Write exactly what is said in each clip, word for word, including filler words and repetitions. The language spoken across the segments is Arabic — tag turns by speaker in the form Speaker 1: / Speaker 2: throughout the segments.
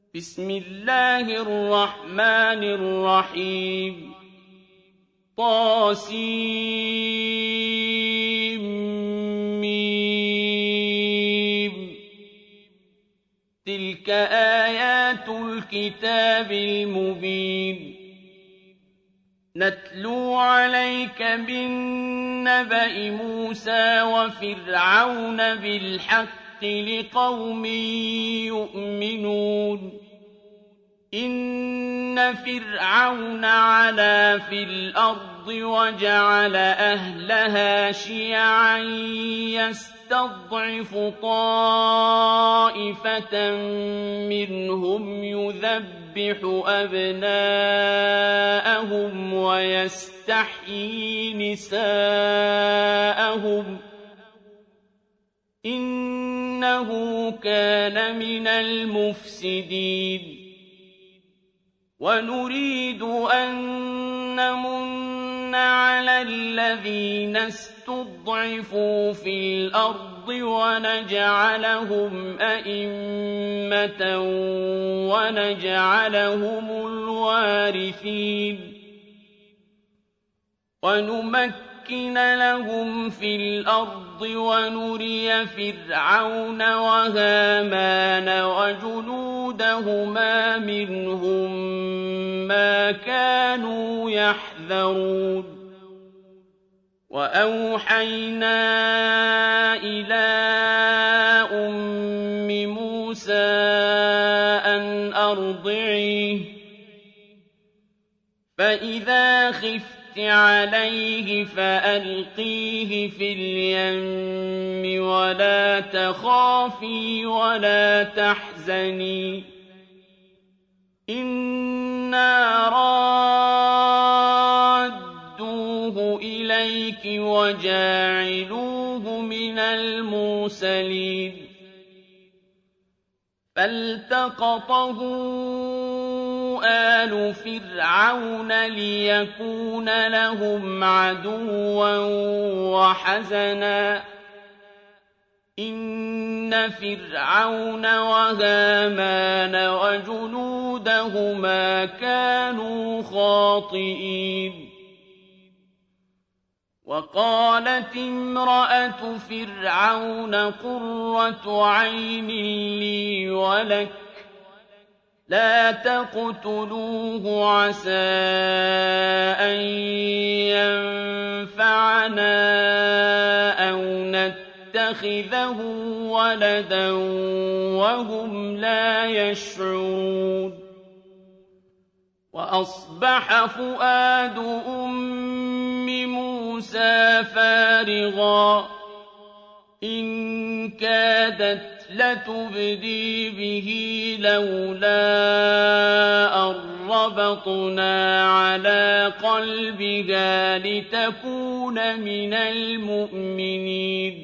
Speaker 1: بسم الله الرحمن الرحيم طاسيم تلك آيات الكتاب المبين نتلو عليك بالنبأ موسى وفرعون بالحق لقوم يؤمنون إن فرعون علا في الأرض وجعل أهلها شيعا يستضعف طائفة منهم يذبح أبناءهم ويستحيي نساءهم إنه كان من المفسدين ونريد أن نمن على الذين استضعفوا في الأرض ونجعلهم أئمة ونجعلهم الوارثين ونمكن لهم في الأرض ونري فرعون وهامان وجنودهما منهم ما كانوا يحذرون وأوحينا إلى أم موسى أن أرضعيه فإذا خفت عليه فألقيه في اليم ولا تخافي ولا تحزني إنا رادوه إليك وجاعلوه من المرسلين فالتقطه آل فرعون ليكون لهم عدوا وحزنا إن فرعون وهامان وجنودهما كانوا خاطئين وقالت امرأة فرعون قرة عين لي ولك لا تقتلوه عسى أن ينفعنا أو نتخذه ولدا وهم لا يشعرون وأصبح فؤاد أم موسى فارغا إن كادت لتبدي به لولا أن ربطنا على قلبها لتكون من المؤمنين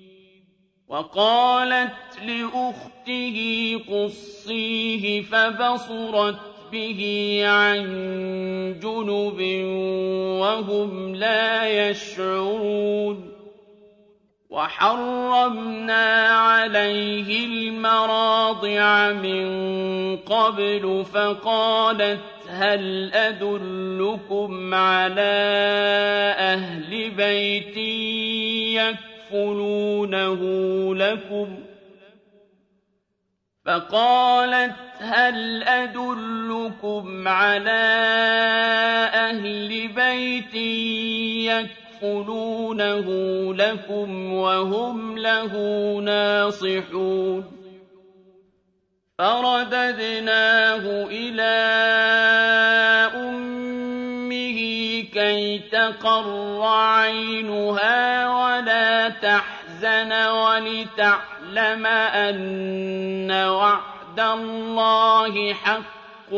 Speaker 1: وقالت لأخته قصيه فبصرت به عن جنب وهم لا يشعرون وحرمنا عليه المراضع من قبل فقالت هل أدلكم على أهل بيت يكفلونه لكم فقالت هل أدلكم على أهل بيت يكفلونه لكم وهم له ناصحون فرددناه إلى أمه كي تقر عينها ولا تحزن ولتعلم أن وعد الله حق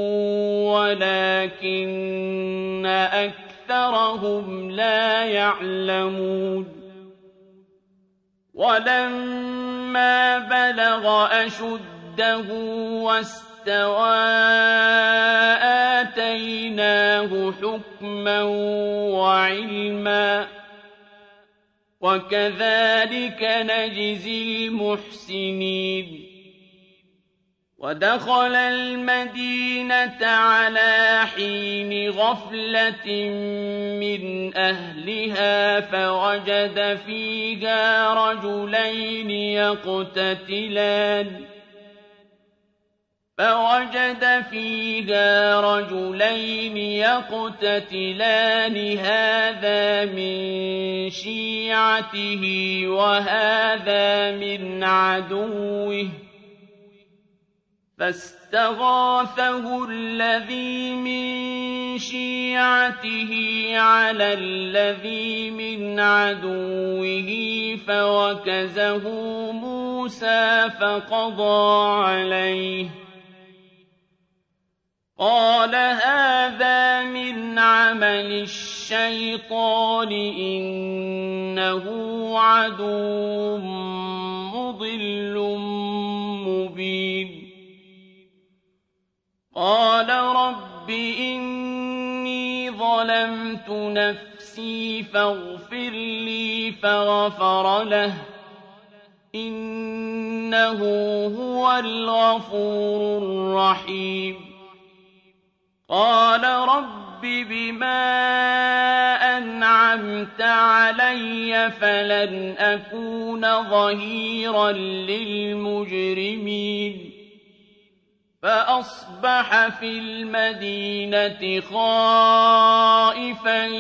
Speaker 1: ولكن أكثرهم لا يعلمون ولما بلغ أشده واستوى آتيناه حكما وعلما وكذلك نجزي المحسنين ودخل المدينة على حين غفلة من أهلها فوجد فيها رجلين يقتتلان فوجد فيها رجلين يقتتلان هذا من شيعته وهذا من عدوه فاستغاثه الذي من شيعته على الذي من عدوه فوكزه موسى فقضى عليه قال هذا من عمل الشيطان إنه عدو مضل مبين قال رب إني ظلمت نفسي فاغفر لي فغفر له إنه هو الغفور الرحيم قال رب بما أنعمت علي فلن أكون ظهيرا للمجرمين فأصبح في المدينة خائفا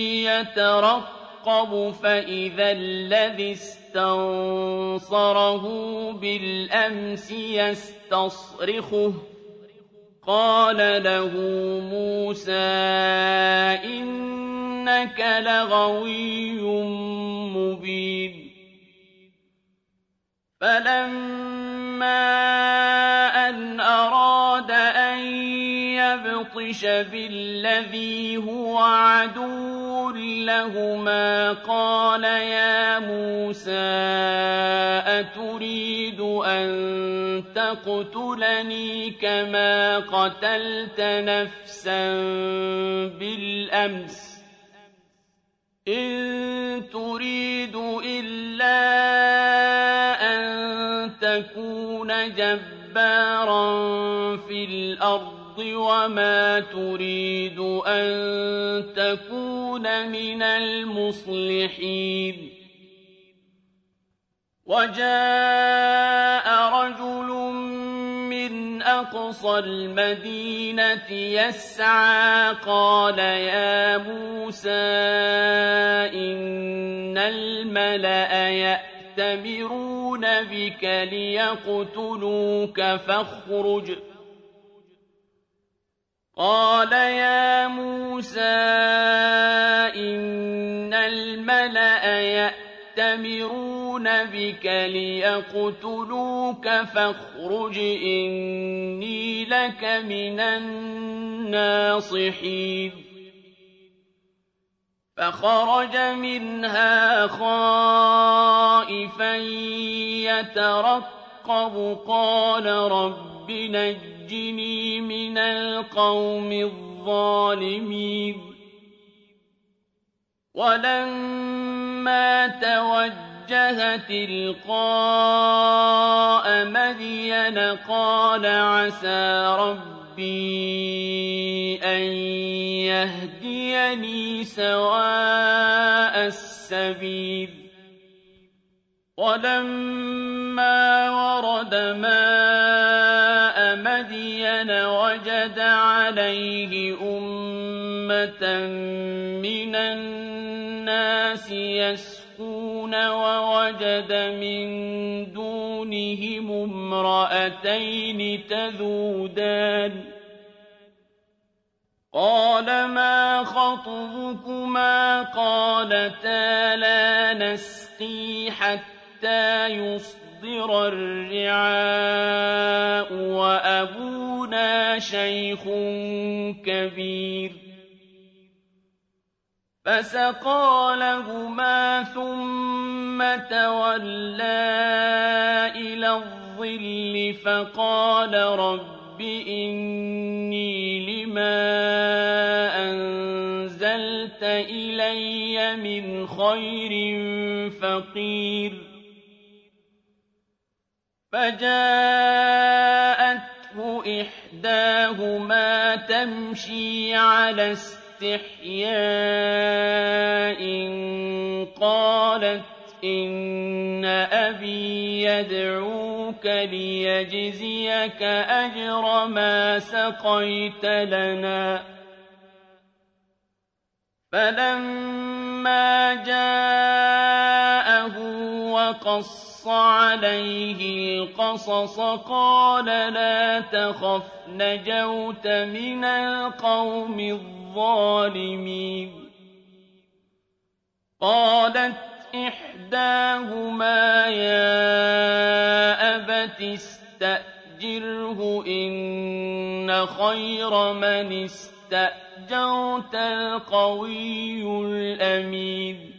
Speaker 1: يترقب فإذا الذي استنصره بالأمس يستصرخه قال له موسى إنك لغوي مبين فلما أن أراد أن يبطش بالذي هو عدو لهما قال يا موسى أتريد أن تقتلني كما قتلت نفسا بالأمس إن تريد إلا أن تكون جبارا في الأرض وما تريد أن تكون من المصلحين وجاء رجل من أقصى المدينة يسعى قال يا موسى إن الملأ يأتمرون بك ليقتلوك فاخرج قال يا موسى إن الملأ يأتمرون بك ليقتلوك فاخرج إني لك من الناصحين فخرج منها خائفا يترقب قال رب نجني من القوم الظالمين ولما توجه تلقاء مدين قال عسى ربي أن يهديني سواء السبيل ولما ورد ماء مدين وجد عليه أمة من الناس يسقون ووجد من دونهم امرأتين تذودان قال ما خطبكما قالتا لا نسقي حتى يصدر الرعاء وأبونا شيخ كبير فسقى لهما ثم تولى إلى الظل فقال رب إني لما أنزلت إلي من خير فقير فجاءت إحداهما تمشي على استحياء قالت إن أبي يدعوك ليجزيك أجر ما سقيت لنا. فلما جاءه وقص عليه القصص قال لا تخف نجوت من القوم الظالمين. قالت إحداهما يا أبت استأجره إن خير من استأجرت القوي الأمين.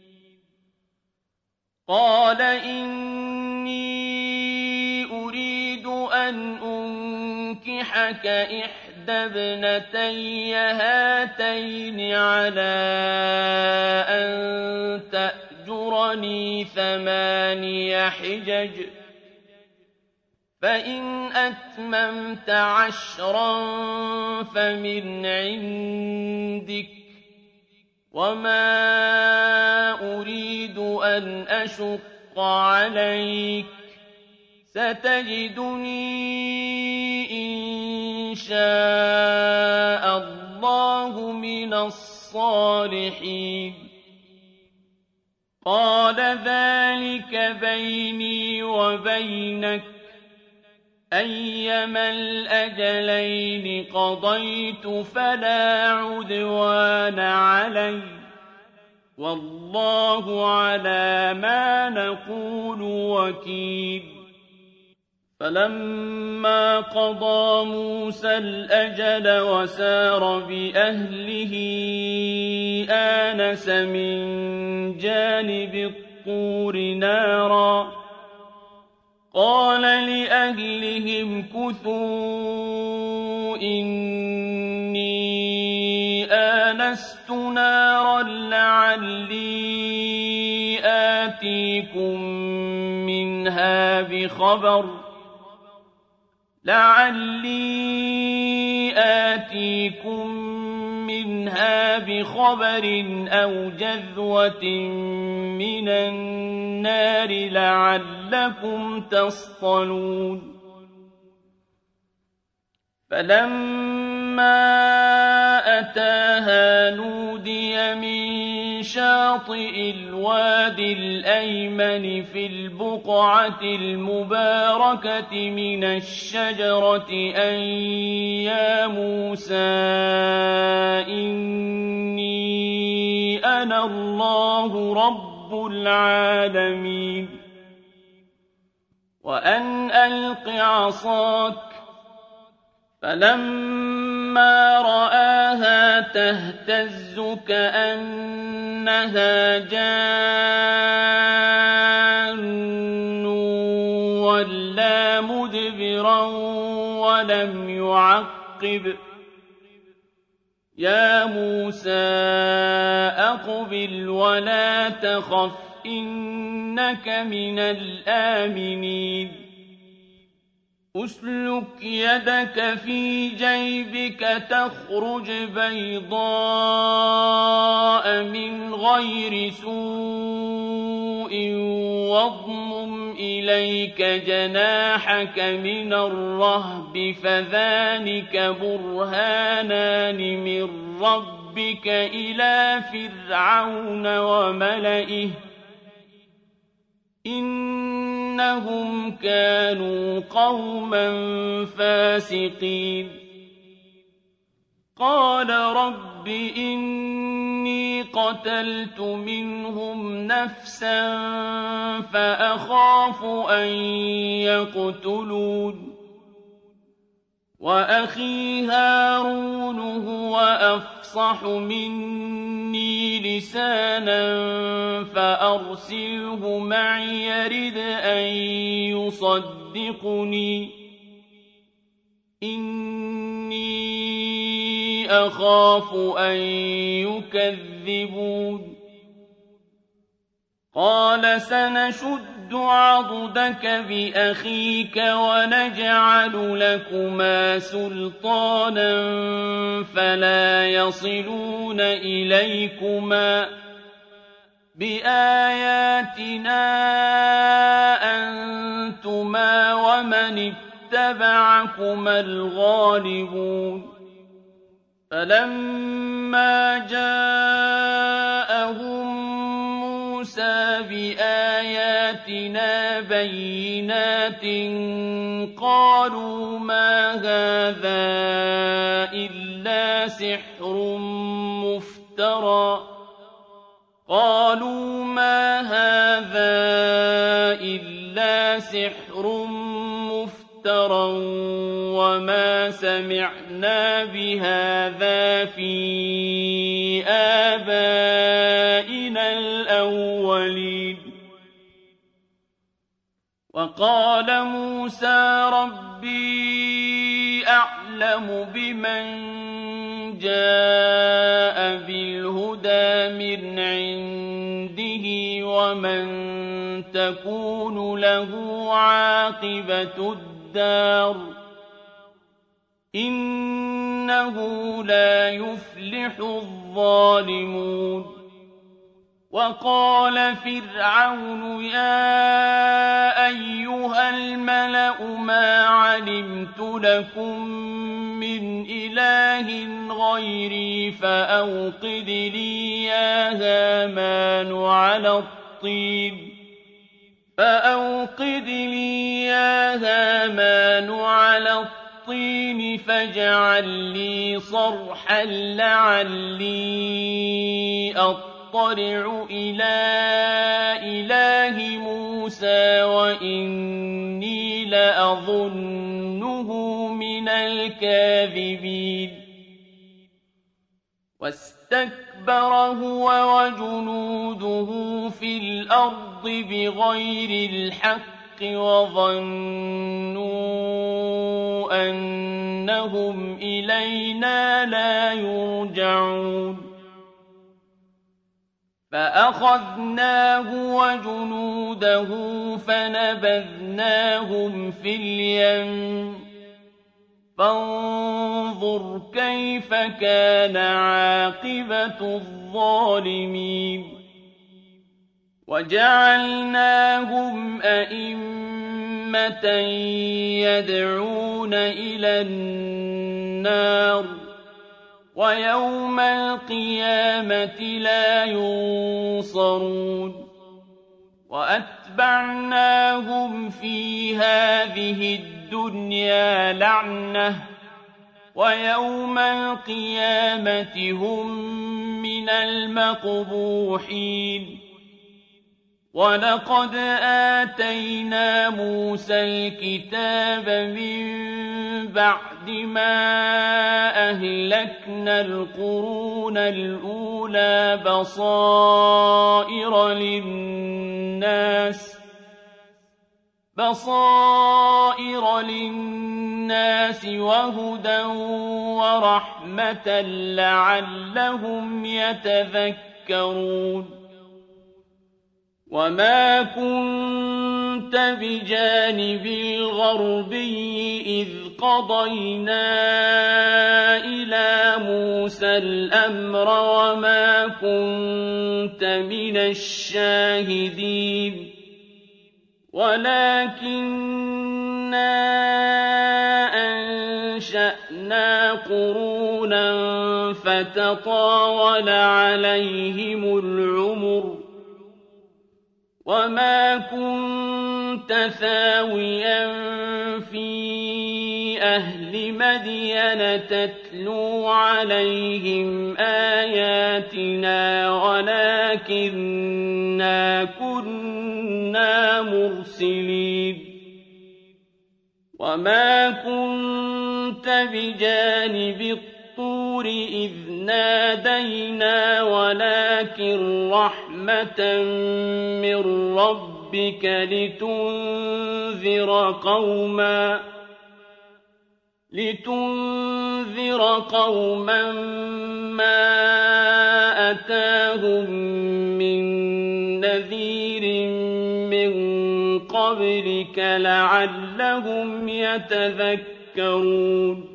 Speaker 1: قال إني أريد أن أنكحك إحدى ابنتي هاتين على أن تأجرني ثماني حجج فإن أتممت عشرا فمن عندك وما أريد أن أشق عليك ستجدني إن شاء الله من الصالحين. قال ذلك بيني وبينك أيما الأجلين قضيت فلا عدوان علي والله على ما نقول وكيل. فلما قضى موسى الأجل وسار بأهله آنس من جانب الطور نارا قال لأهلهم كثوا إني آنست نارا لعلي آتيكم منها بخبر لعلي آتيكم منها بخبر أو جذوة من النار لعلكم تصطلون. فلما أتاها نودي من شاطئ الوادي الأيمن في البقعة المباركة من الشجرة أن يا موسى إني أنا الله رب العالمين وأن ألق عصاك. فلما رآها تهتز كأنها جان ولا مدبرا ولم يعقب. يا موسى أقبل ولا تخف إنك من الآمنين. أسلك يدك في جيبك تخرج بيضاء من غير سوء واضمم إليك جناحك من الرهب فذلك برهانان من ربك إلى فرعون وملئه إنهم كانوا قوما فاسقين. قال رب إني قتلت منهم نفسا فأخاف أن يقتلون وأخي هارون هو أفصح مني لسانا فأرسله معي يرد أن يصدقني إني أخاف أن يكذبون. قال سنشد عضدك بأخيك ونجعل لكما سلطانا فلا يصلون إليكما بآياتنا أنتما ومن اتبعكما الغالبون فلما جاءهم موسى بآياتنا بينات قالوا ما هذا إلا سحر مفترى قالوا ما هذا إلا سحر مفترى وما سمعنا بهذا في آبائنا الأولين وقال موسى ربي أعلم بمن جاء بالهدى من عنده ومن تكون له عاقبة الدار إنه لا يفلح الظالمون وقال فرعون يا أيها الملأ ما علمت لكم من إله غيري فأوقد لي يا هامان على الطين فأوقد لي يا هامان على الطين فاجعل لي صرحا لعلي أطلع إلى إله موسى وإني لأظنه من الكاذبين واستكبر هو وجنوده في الأرض بغير الحق وظنوا أنهم إلينا لا يرجعون فأخذناه وجنوده فنبذناهم في اليم فانظر كيف كان عاقبة الظالمين وجعلناهم أئمة يدعون إلى النار ويوم القيامة لا ينصرون وأتبعناهم في هذه الدنيا لعنة ويوم القيامة هم من المقبوحين ولقد آتينا موسى الكتاب من بعد ما أهلكنا القرون الأولى بصائر للناس بصائر للناس وهدى ورحمة لعلهم يتذكرون وما كنت بجانب الغربي إذ قضينا إلى موسى الأمر وما كنت من الشاهدين ولكننا أنشأنا قرونا فتطاول عليهم العمر وما كنت ثاويا في أهل مدين تتلو عليهم آياتنا ولكننا كنا مرسلين وما كنت بجانب الطور إذ نادينا ولكن رحمة من ربك لتنذر قوما لتنذر قوما ما أتاهم من نذير قبلك لعلهم يتذكرون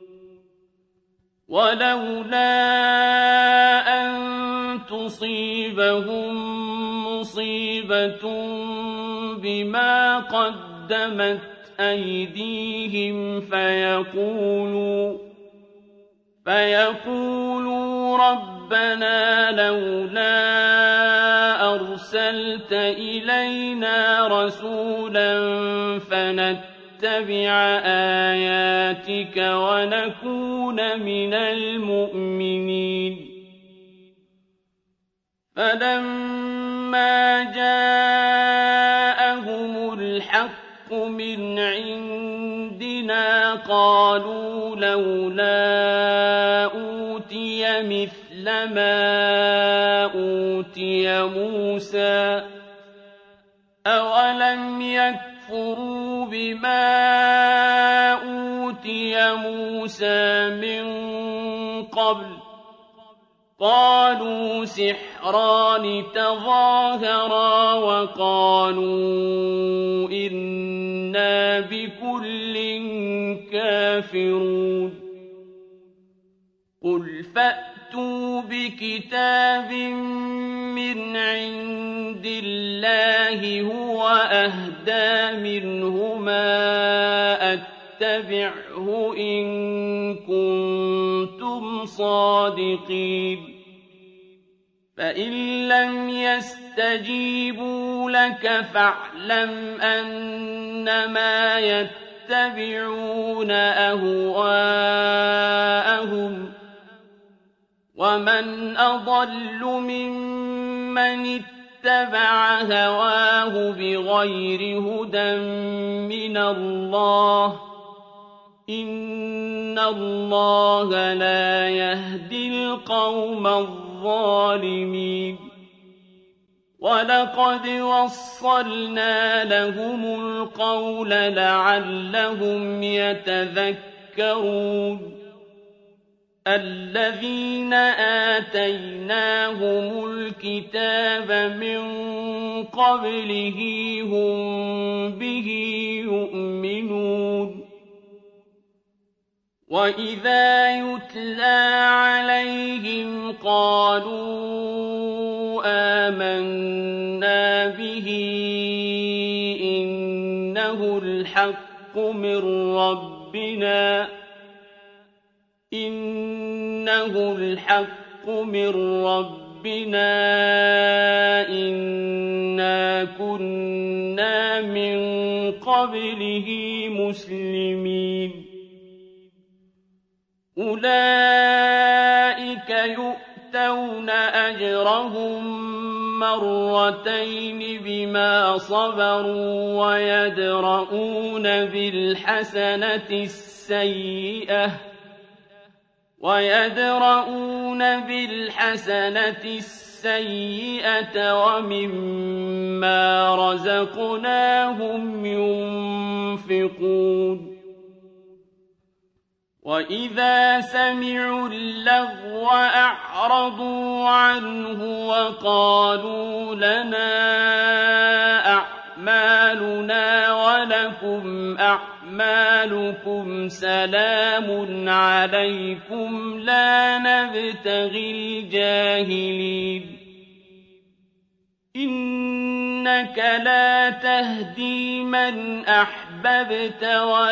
Speaker 1: ولولا أن تصيبهم مصيبة بما قدمت أيديهم فيقولوا فيقولوا ربنا لولا أرسلت إلينا رسولا فنتبع آياتك ونكون من المؤمنين فلما جاءهم الحق من عندنا قالوا لولا أوتي مثل ما أوتي موسى أولم يكفروا بما أوتي موسى من قبل قالوا سحران تظاهرا وقالوا إنا بكل كافرون قل فأتوا بكتاب من عند الله هو أهدى منهما اتبعه إن كنتم صادقين فإن لم يستجيبوا لك فاعلم أنما يتبعون أهواءهم ومن أضل ممن اتبع هواه بغير هدى من الله إن الله لا يهدي القوم الظالمين ولقد وصلنا لهم القول لعلهم يتذكرون الذين آتيناهم الكتاب من قبله هم به يؤمنون وإذا يتلى عليهم قالوا آمنا به إنه الحق من ربنا إنه الحق من ربنا إنا كنا من قبله مسلمين أولئك يؤتون أجرهم مرتين بما صبروا ويدرؤون بالحسنة السيئة ويدرؤون بالحسنة السيئة ومما رزقناهم ينفقون وإذا سمعوا اللغو أعرضوا عنه وقالوا لنا أعمالنا ولكم أعمالكم سلام عليكم لا نبتغي الجاهلين إنك لا تهدي من أحببت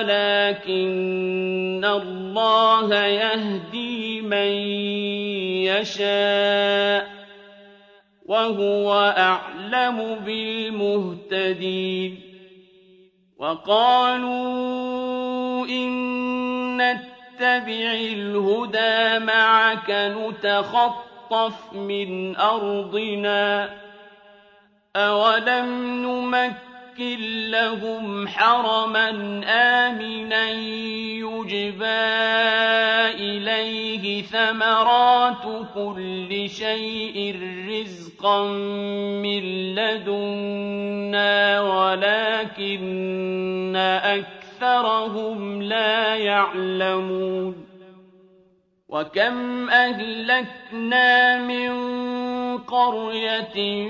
Speaker 1: ولكن الله يهدي من يشاء وهو أعلم بالمهتدين وقالوا إن نتبع الهدى معك نتخطف من أرضنا أولم نمكن لهم حرما آمنا يجبى إليه ثمرات كل شيء رزقا من لدنا ولكن أكثرهم لا يعلمون وكم أهلكنا من قرية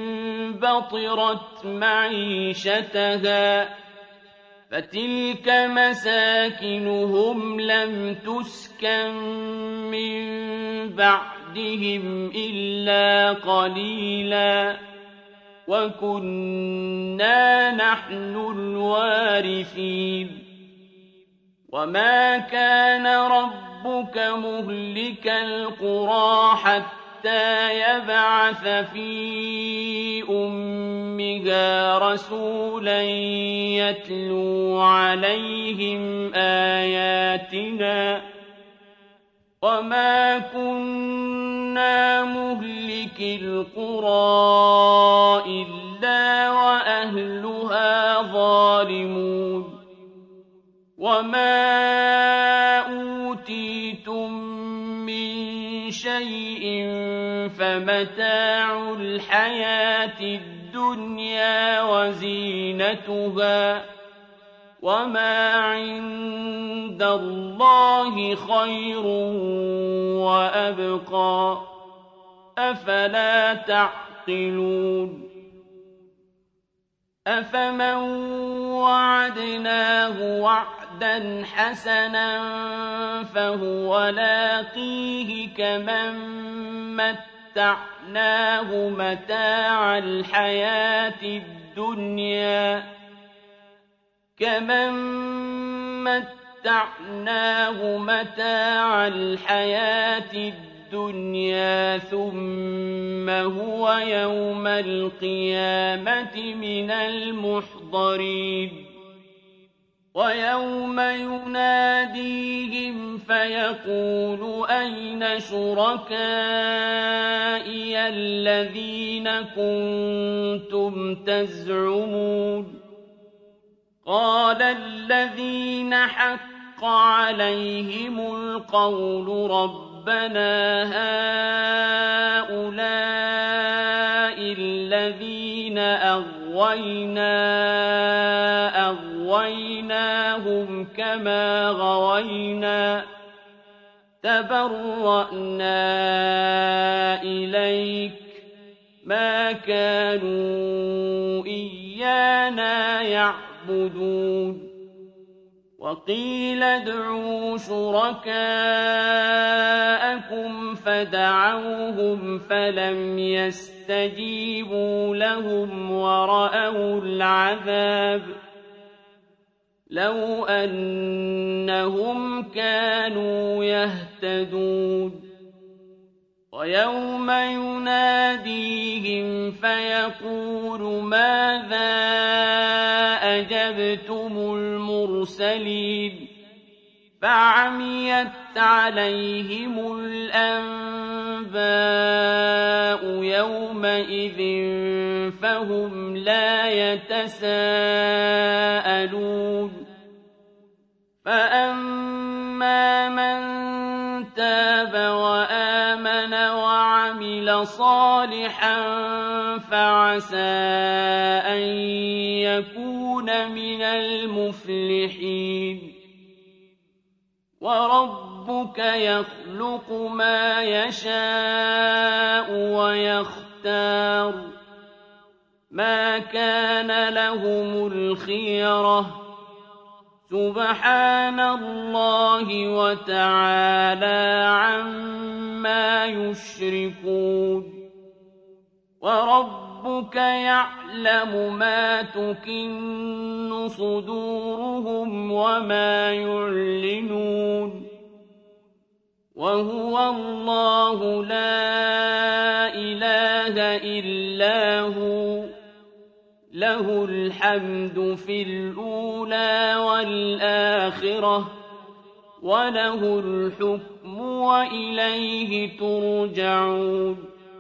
Speaker 1: بطرت معيشتها فتلك مساكنهم لم تسكن من بعدهم إلا قليلا وكنا نحن الوارثين وما كان ربك مهلك القرى حتى يبعث في أمها رسولا يتلو عليهم آياتنا وما كنا مهلك القرى إلا وأهلها ظالمون وما أوتيتم من شيء فمتاع الحياة الدنيا وزينتها وما عند الله خير وأبقى أفلا تعقلون أفمن وعدناه وعدا حسنا فهو لاقيه كمن متعناه متاع الحياة الدنيا كمن متعناه متاع الحياة الدنيا ثم هو يوم القيامة من المحضرين ويوم يناديهم فيقول أين شركائي الذين كنتم تزعمون قال الذين حق عليهم القول ربنا هؤلاء الذين أغوينا أغويناهم كما غوينا تبرأنا إليك ما كانوا إيانا يعبدون وقيل ادعوا شركاءكم فدعوهم فلم يستجيبوا لهم ورأوا العذاب لو أنهم كانوا يهتدون ويوم يناديهم فيقول ماذا أجبتم المرسلين فعميت عليهم الأنباء يومئذ فهم لا يتساءلون فأما من تاب وآمن وعمل صالحا فعسى أن يكون من المفلحين وربك يخلق ما يشاء ويختار ما كان لهم الخيرة سبحان الله وتعالى عما يشركون وربك يعلم ما تكن صدورهم وما يعلنون وهو الله لا إله إلا هو له الحمد في الأولى والآخرة وله الحكم وإليه ترجعون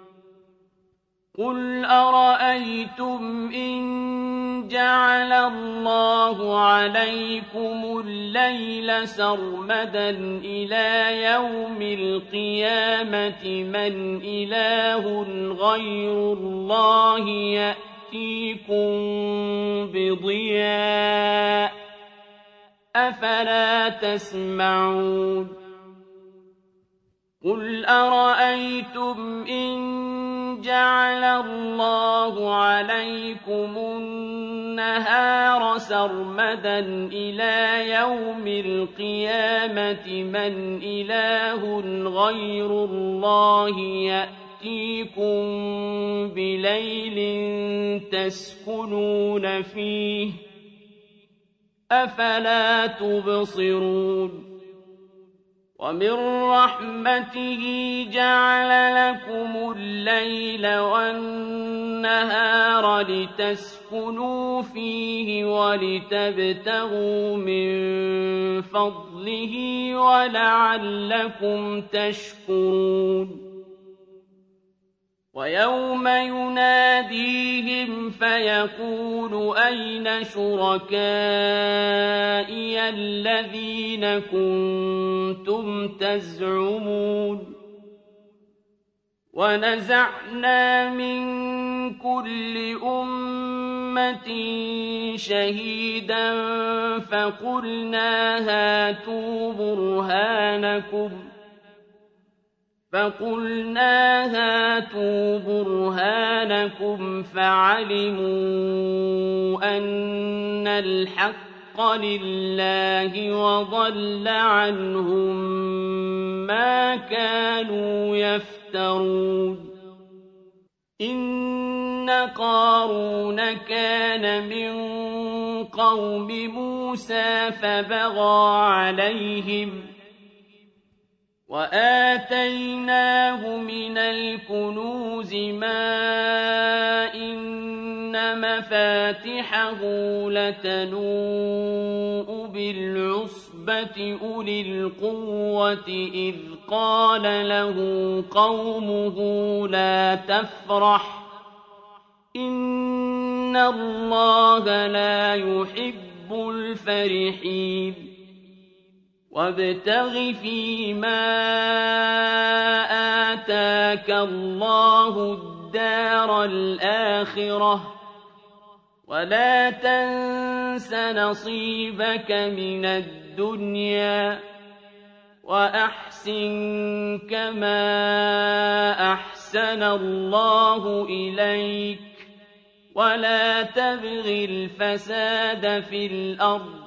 Speaker 1: قل أرأيتم إن جعل الله عليكم الليل سرمدا إلى يوم القيامة من إله غير الله يأتيكم بضياء أفلا تسمعون قل أرأيتم إن جعل الله عليكم النهار سرمدا إلى يوم القيامة من إله غير الله يأتيكم بليل تسكنون فيه أفلا تبصرون ومن رحمته جعل لكم الليل والنهار لتسكنوا فيه ولتبتغوا من فضله ولعلكم تشكرون ويوم يناديهم فيقول أين شركائي الذين كنتم تزعمون ونزعنا من كل أمة شهيدا فقلنا هاتوا برهانكم فقلنا هاتوا برهانكم فعلموا أن الحق لله وضل عنهم ما كانوا يفترون إن قارون كان من قوم موسى فبغى عليهم وآتيناه من الكنوز ما إن مفاتحه لتنوء بالعصبة أولي القوة إذ قال له قومه لا تفرح إن الله لا يحب الفرحين وابتغ فيما آتاك الله الدار الآخرة ولا تنس نصيبك من الدنيا وأحسن كما أحسن الله إليك ولا تبغ الفساد في الأرض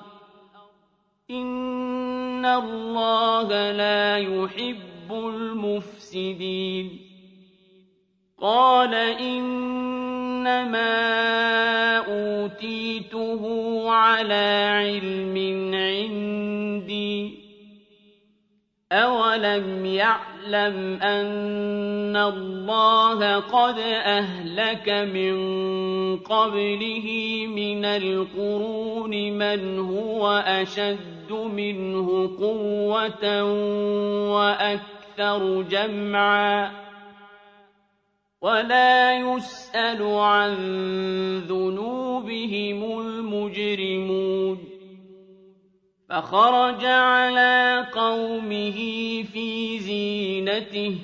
Speaker 1: إن الله لا يحب المفسدين قال إنما أوتيته على علم عندي أولم يعلم أن الله قد أهلك من قبله من القرون من هو أشد منه قوة وأكثر جمعا ولا يسأل عن ذنوبهم المجرمون فخرج على قومه في زينته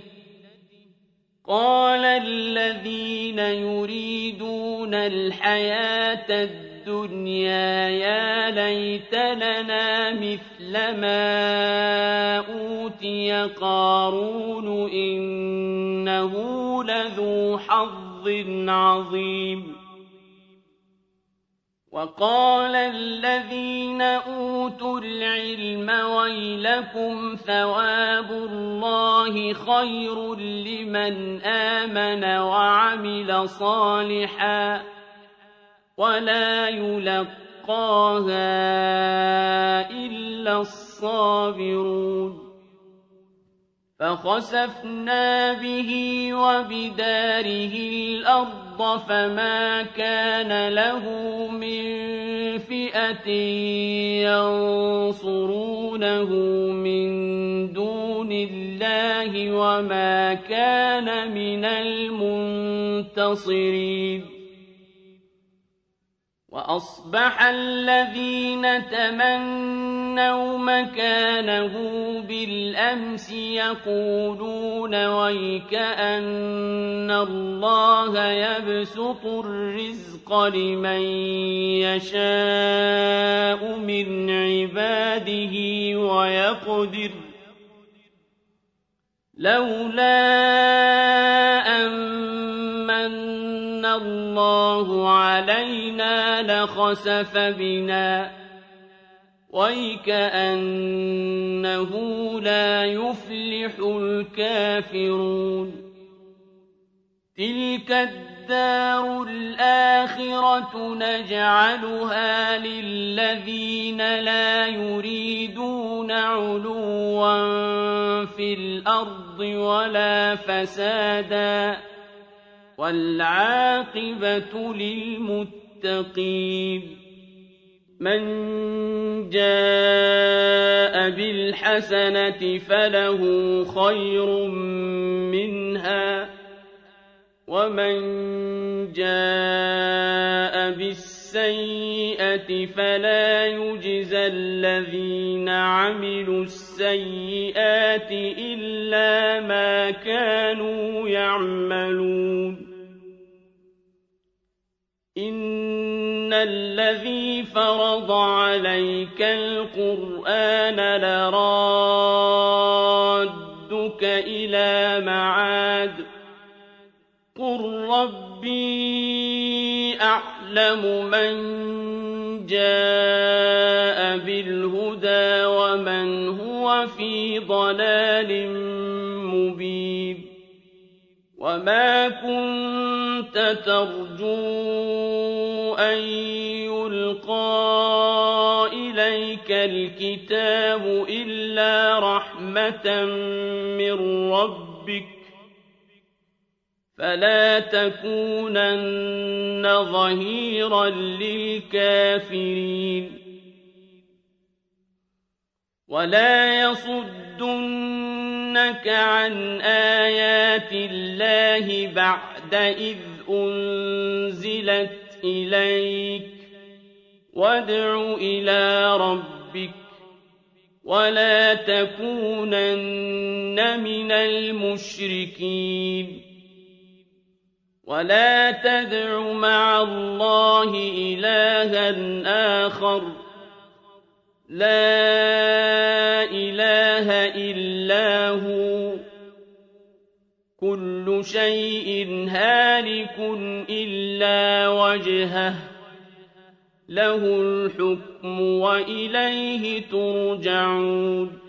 Speaker 1: قال الذين يريدون الحياة الدنيا يا ليت لنا مثل ما أوتي قارون إنه لذو حظ عظيم وقال الذين أوتوا العلم ويلكم ثواب الله خير لمن آمن وعمل صالحا ولا يلقاها إلا الصابرون فخسفنا به وبداره الأرض فما كان له من فئة ينصرونه من دون الله وما كان من المنتصرين وأصبح الذين تمنوا مكانه بالأمس يقولون ويكأن الله يبسط الرزق لمن يشاء من عباده ويقدر لولا أن الله علينا لخسف بنا وَيْكَأَنَّهُ لَا يُفْلِحُ الْكَافِرُونَ تِلْكَ الدَّارُ الْآخِرَةُ نَجْعَلُهَا لِلَّذِينَ لَا يُرِيدُونَ عُلُوًّا فِي الْأَرْضِ وَلَا فَسَادًا وَالْعَاقِبَةُ لِلْمُتَّقِينَ مَنْ جَاءَ بِالْحَسَنَةِ فَلَهُ خَيْرٌ مِّنْهَا وَمَنْ جَاءَ بِالسَّيِّئَةِ فَلَا يُجْزَى الَّذِينَ عَمِلُوا السَّيِّئَاتِ إِلَّا مَا كَانُوا يَعْمَلُونَ إِنَّ الَّذِي فَرَضَ عَلَيْكَ الْقُرْآنَ لَرَادُّكَ إِلَىٰ مَعَادٍ قُل رَّبِّي أَعْلَمُ مَن جَاءَ بِالْهُدَىٰ وَمَنْ هُوَ فِي ضَلَالٍ مُّبِينٍ وَمَا كُنتَ تَرْجُو أَن يُلْقَىٰ إِلَيْكَ الْكِتَابُ إِلَّا رَحْمَةً مِّن رَّبِّكَ فَلَا تَكُونَنَّ ظَهِيرًا لِّلْكَافِرِينَ وَلَا يَصُدُّنَّكَ عَنْ آيَاتِ اللَّهِ بَعْدَ إِذْ أُنزِلَتْ إِلَيْكَ وَادْعُ إِلَىٰ رَبِّكَ وَلَا تَكُونَنَّ مِنَ الْمُشْرِكِينَ وَلَا تَدْعُ مَعَ اللَّهِ إِلَٰهًا آخَرَ لَا إِلَٰهَ إِلَّا هُوَ كُلُّ شَيْءٍ هَالِكٌ إِلَّا وَجْهَهُ لَهُ الْحُكْمُ وَإِلَيْهِ تُرْجَعُونَ